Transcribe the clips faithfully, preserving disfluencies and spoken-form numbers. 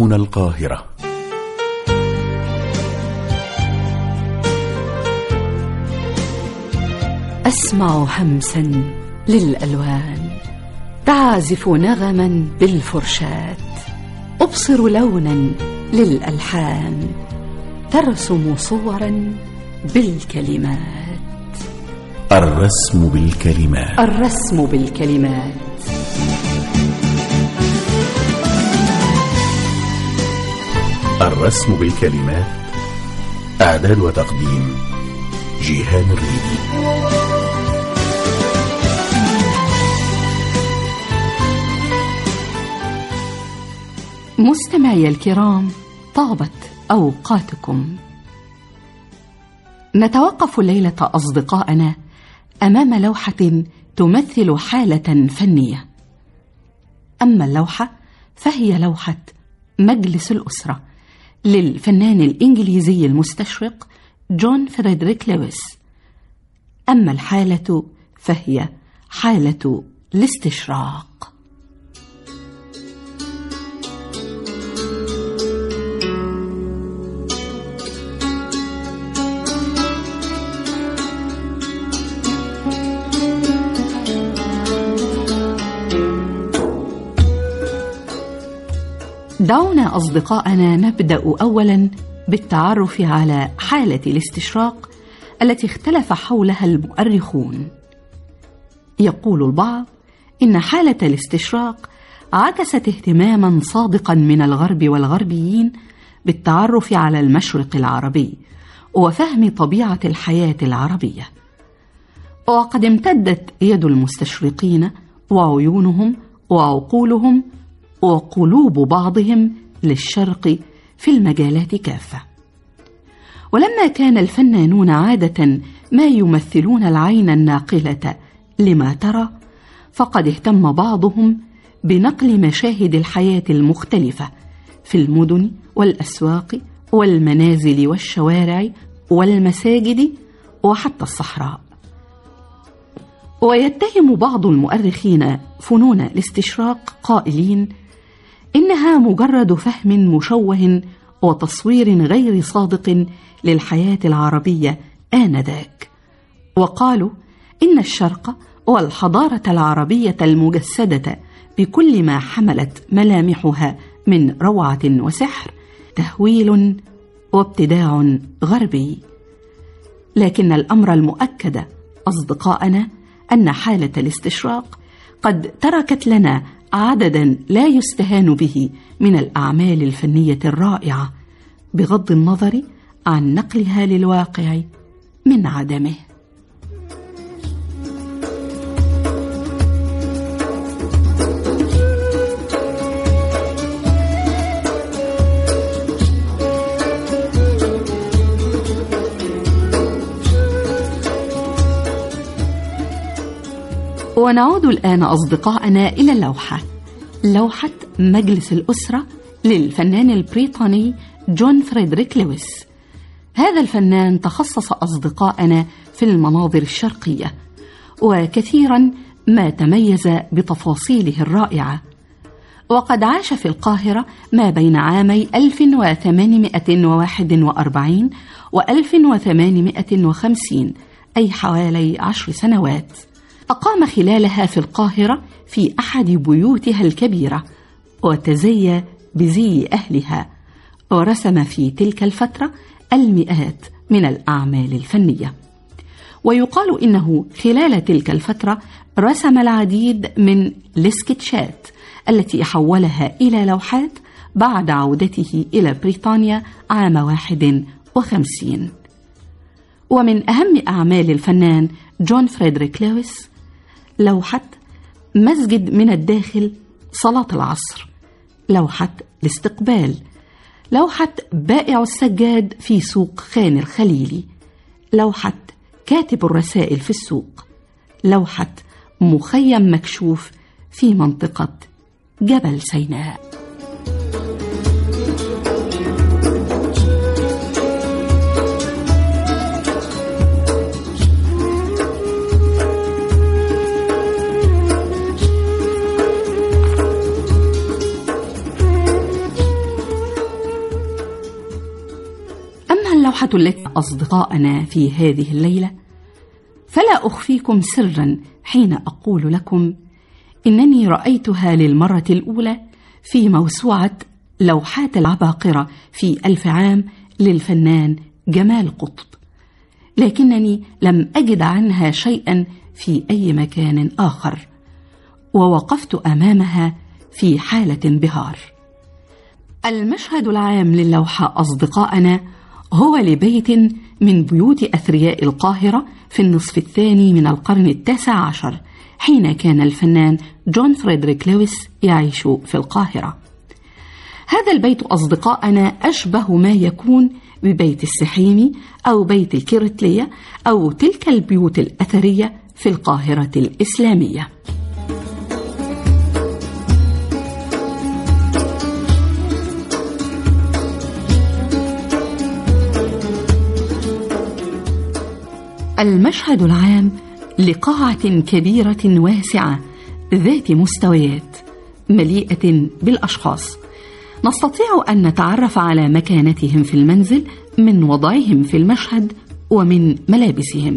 هنا القاهرة. أسمع همسا للألوان تعزف نغما بالفرشاة، أبصر لونا للألحان ترسم صورا بالكلمات. الرسم بالكلمات. الرسم بالكلمات. الرسم بالكلمات. إعداد وتقديم جيهان الريدي. مستمعي الكرام، طابت أوقاتكم. نتوقف الليلة أصدقائنا أمام لوحة تمثل حالة فنية. أما اللوحة فهي لوحة مجلس الأسرة للفنان الإنجليزي المستشرق جون فريدريك لويس. أما الحالة فهي حالة الاستشراق. دعونا أصدقائنا نبدأ أولا بالتعرف على حالة الاستشراق التي اختلف حولها المؤرخون. يقول البعض إن حالة الاستشراق عكست اهتماما صادقا من الغرب والغربيين بالتعرف على المشرق العربي وفهم طبيعة الحياة العربية، وقد امتدت يد المستشرقين وعيونهم وعقولهم وقلوب بعضهم للشرق في المجالات كافة. ولما كان الفنانون عادة ما يمثلون العين الناقلة لما ترى، فقد اهتم بعضهم بنقل مشاهد الحياة المختلفة في المدن والأسواق والمنازل والشوارع والمساجد وحتى الصحراء. ويتهم بعض المؤرخين فنون الاستشراق قائلين إنها مجرد فهم مشوه وتصوير غير صادق للحياة العربية آنذاك. وقالوا إن الشرق والحضارة العربية المجسدة بكل ما حملت ملامحها من روعة وسحر تهويل وابتداع غربي. لكن الأمر المؤكد أصدقائنا أن حالة الاستشراق قد تركت لنا عددا لا يستهان به من الأعمال الفنية الرائعة، بغض النظر عن نقلها للواقع من عدمه. ونعود الآن أصدقائنا إلى اللوحة، لوحة مجلس الأسرة للفنان البريطاني جون فريدريك لويس. هذا الفنان تخصص أصدقائنا في المناظر الشرقية، وكثيرا ما تميز بتفاصيله الرائعة. وقد عاش في القاهرة ما بين عامي ألف وثمانمائة وواحد وأربعين وألف وثمانمائة وخمسين، أي حوالي عشر سنوات. أقام خلالها في القاهرة في أحد بيوتها الكبيرة، وتزي بزي أهلها، ورسم في تلك الفترة المئات من الأعمال الفنية. ويقال إنه خلال تلك الفترة رسم العديد من السكتشات التي حولها إلى لوحات بعد عودته إلى بريطانيا عام واحد وخمسين. ومن أهم أعمال الفنان جون فريدريك لويس لوحة مسجد من الداخل صلاة العصر، لوحة الاستقبال، لوحة بائع السجاد في سوق خان الخليلي، لوحة كاتب الرسائل في السوق، لوحة مخيم مكشوف في منطقة جبل سيناء. اللوحة التي أصدقائنا في هذه الليلة، فلا أخفيكم سرا حين أقول لكم إنني رأيتها للمرة الأولى في موسوعة لوحات العباقرة في ألف عام للفنان جمال قطب، لكنني لم أجد عنها شيئا في أي مكان آخر، ووقفت أمامها في حالة انبهار. المشهد العام للوحة أصدقائنا هو لبيت من بيوت أثرياء القاهرة في النصف الثاني من القرن التاسع عشر، حين كان الفنان جون فريدريك لويس يعيش في القاهرة. هذا البيت أصدقائنا أشبه ما يكون ببيت السحيمي أو بيت الكيرتلية أو تلك البيوت الأثرية في القاهرة الإسلامية. المشهد العام لقاعة كبيرة واسعة ذات مستويات مليئة بالأشخاص، نستطيع أن نتعرف على مكانتهم في المنزل من وضعهم في المشهد ومن ملابسهم.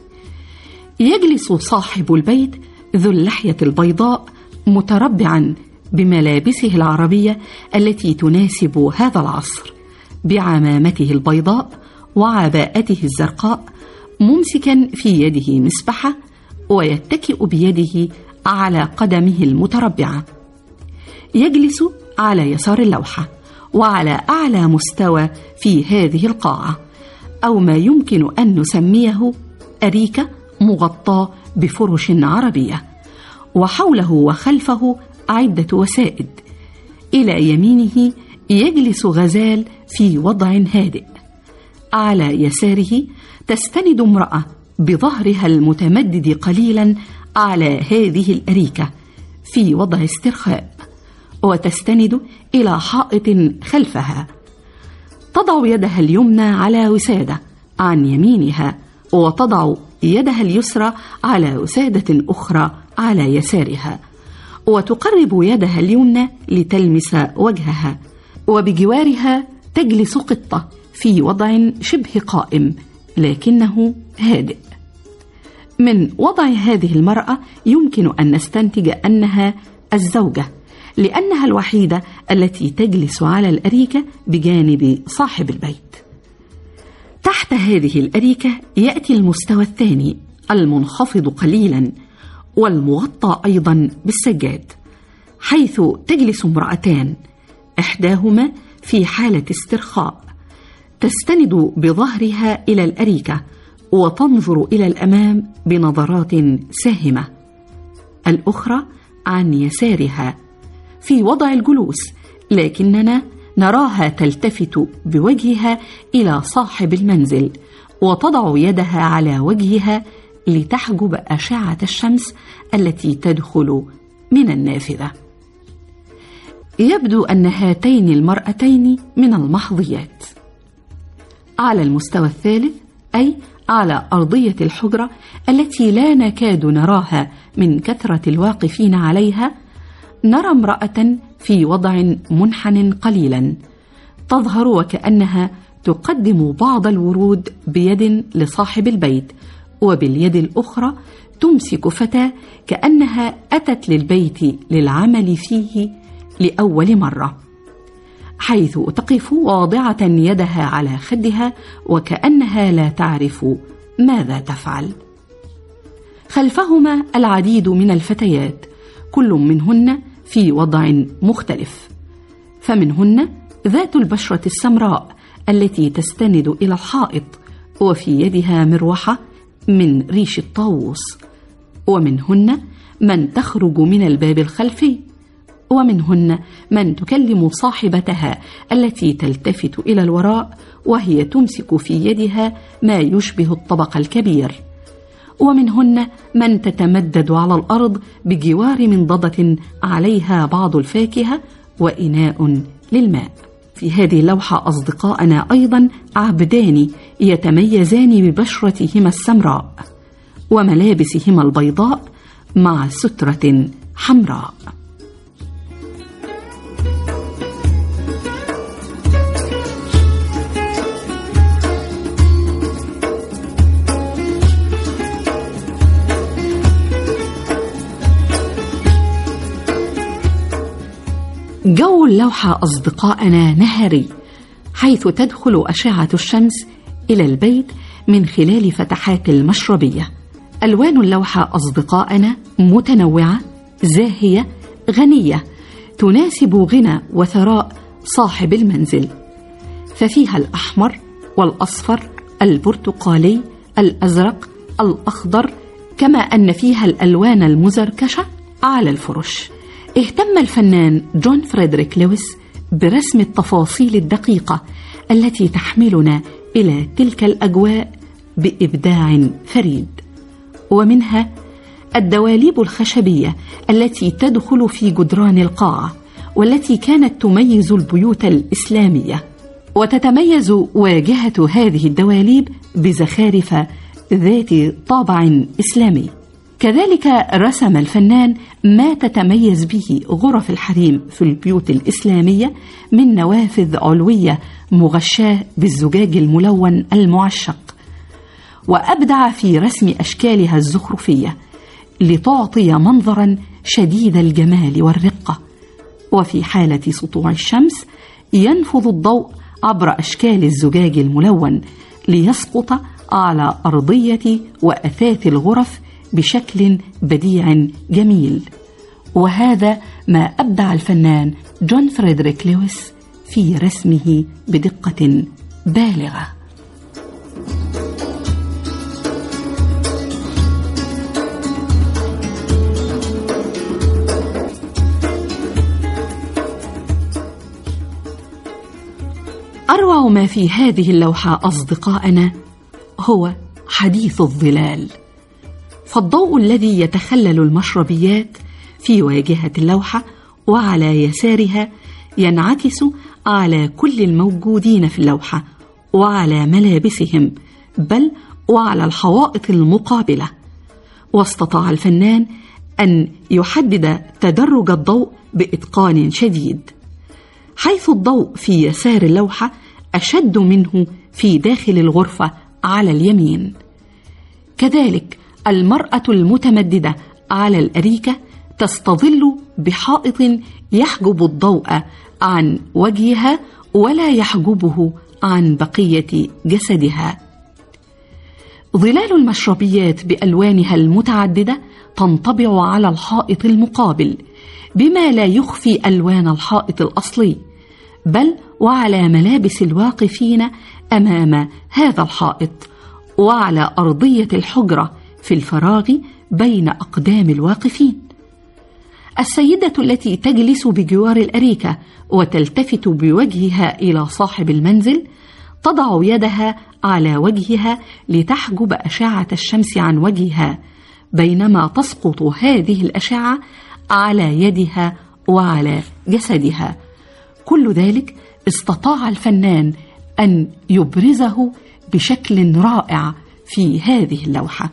يجلس صاحب البيت ذو اللحية البيضاء متربعا بملابسه العربية التي تناسب هذا العصر، بعمامته البيضاء وعباءته الزرقاء، ممسكا في يده مسبحة ويتكئ بيده على قدمه المتربعة. يجلس على يسار اللوحة وعلى أعلى مستوى في هذه القاعة، أو ما يمكن أن نسميه أريكة مغطاة بفرش عربية، وحوله وخلفه عدة وسائد. إلى يمينه يجلس غزال في وضع هادئ، على يساره تستند امرأة بظهرها المتمدد قليلا على هذه الأريكة في وضع استرخاء، وتستند إلى حائط خلفها. تضع يدها اليمنى على وسادة عن يمينها، وتضع يدها اليسرى على وسادة أخرى على يسارها، وتقرب يدها اليمنى لتلمس وجهها. وبجوارها تجلس قطة في وضع شبه قائم لكنه هادئ. من وضع هذه المرأة يمكن أن نستنتج أنها الزوجة، لأنها الوحيدة التي تجلس على الأريكة بجانب صاحب البيت. تحت هذه الأريكة يأتي المستوى الثاني المنخفض قليلا والمغطى أيضا بالسجاد، حيث تجلس امرأتان، إحداهما في حالة استرخاء تستند بظهرها إلى الأريكة وتنظر إلى الأمام بنظرات ساهمة، الأخرى عن يسارها في وضع الجلوس، لكننا نراها تلتفت بوجهها إلى صاحب المنزل وتضع يدها على وجهها لتحجب أشعة الشمس التي تدخل من النافذة. يبدو أن هاتين المرأتين من المحظيات. على المستوى الثالث، أي على أرضية الحجرة التي لا نكاد نراها من كثرة الواقفين عليها، نرى امرأة في وضع منحن قليلا، تظهر وكأنها تقدم بعض الورود بيد لصاحب البيت، وباليد الأخرى تمسك فتاة كأنها أتت للبيت للعمل فيه لأول مرة، حيث تقف واضعة يدها على خدها وكأنها لا تعرف ماذا تفعل. خلفهما العديد من الفتيات، كل منهن في وضع مختلف، فمنهن ذات البشرة السمراء التي تستند إلى الحائط وفي يدها مروحة من ريش الطاووس، ومنهن من تخرج من الباب الخلفي، ومنهن من تكلم صاحبتها التي تلتفت إلى الوراء وهي تمسك في يدها ما يشبه الطبق الكبير، ومنهن من تتمدد على الأرض بجوار منضدة عليها بعض الفاكهة وإناء للماء. في هذه اللوحة أصدقائنا أيضا عبدان يتميزان ببشرتهما السمراء وملابسهما البيضاء مع سترة حمراء. جو اللوحة أصدقائنا نهاري، حيث تدخل أشعة الشمس إلى البيت من خلال فتحات المشربية. ألوان اللوحة أصدقائنا متنوعة، زاهية، غنية، تناسب غنى وثراء صاحب المنزل، ففيها الأحمر والأصفر، البرتقالي، الأزرق، الأخضر، كما أن فيها الألوان المزركشة على الفرش. اهتم الفنان جون فريدريك لويس برسم التفاصيل الدقيقة التي تحملنا إلى تلك الأجواء بإبداع فريد، ومنها الدواليب الخشبية التي تدخل في جدران القاعة، والتي كانت تميز البيوت الإسلامية، وتتميز واجهة هذه الدواليب بزخارف ذات طابع إسلامي. كذلك رسم الفنان ما تتميز به غرف الحريم في البيوت الإسلامية من نوافذ علوية مغشاة بالزجاج الملون المعشق، وأبدع في رسم أشكالها الزخرفية لتعطي منظرا شديد الجمال والرقة. وفي حالة سطوع الشمس ينفذ الضوء عبر أشكال الزجاج الملون ليسقط على أرضية وأثاث الغرف بشكل بديع جميل. وهذا ما أبدع الفنان جون فريدريك لويس في رسمه بدقة بالغة. أروع ما في هذه اللوحة أصدقائنا هو حديث الظلال، فالضوء الذي يتخلل المشربيات في واجهة اللوحة وعلى يسارها ينعكس على كل الموجودين في اللوحة وعلى ملابسهم، بل وعلى الحوائط المقابلة. واستطاع الفنان أن يحدد تدرج الضوء بإتقان شديد، حيث الضوء في يسار اللوحة أشد منه في داخل الغرفة على اليمين. كذلك المرأة المتمددة على الأريكة تستظل بحائط يحجب الضوء عن وجهها ولا يحجبه عن بقية جسدها. ظلال المشربيات بألوانها المتعددة تنطبع على الحائط المقابل بما لا يخفي ألوان الحائط الأصلي، بل وعلى ملابس الواقفين أمام هذا الحائط، وعلى أرضية الحجرة في الفراغ بين أقدام الواقفين. السيدة التي تجلس بجوار الأريكة وتلتفت بوجهها إلى صاحب المنزل تضع يدها على وجهها لتحجب أشعة الشمس عن وجهها، بينما تسقط هذه الأشعة على يدها وعلى جسدها. كل ذلك استطاع الفنان أن يبرزه بشكل رائع في هذه اللوحة.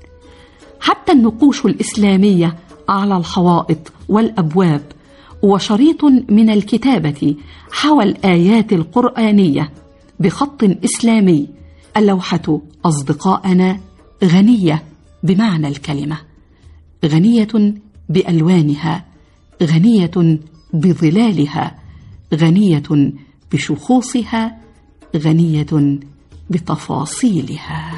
حتى النقوش الإسلامية على الحوائط والأبواب وشريط من الكتابة حوى الآيات القرآنية بخط إسلامي. اللوحة أصدقائنا غنية بمعنى الكلمة، غنية بألوانها، غنية بظلالها، غنية بشخوصها، غنية بتفاصيلها.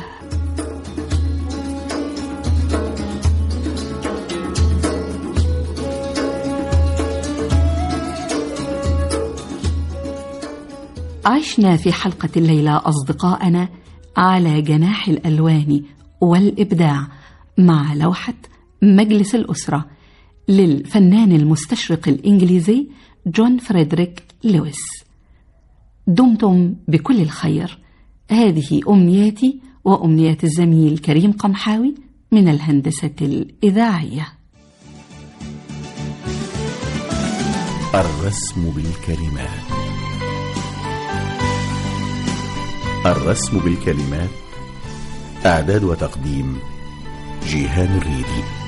عشنا في حلقة الليلة أصدقائنا على جناح الألوان والإبداع مع لوحة مجلس الأسرة للفنان المستشرق الإنجليزي جون فريدريك لويس. دمتم بكل الخير. هذه أمنياتي وأمنيات الزميل كريم قمحاوي من الهندسة الإذاعية. الرسم بالكلمات. الرسم بالكلمات، إعداد وتقديم جيهان الريدي.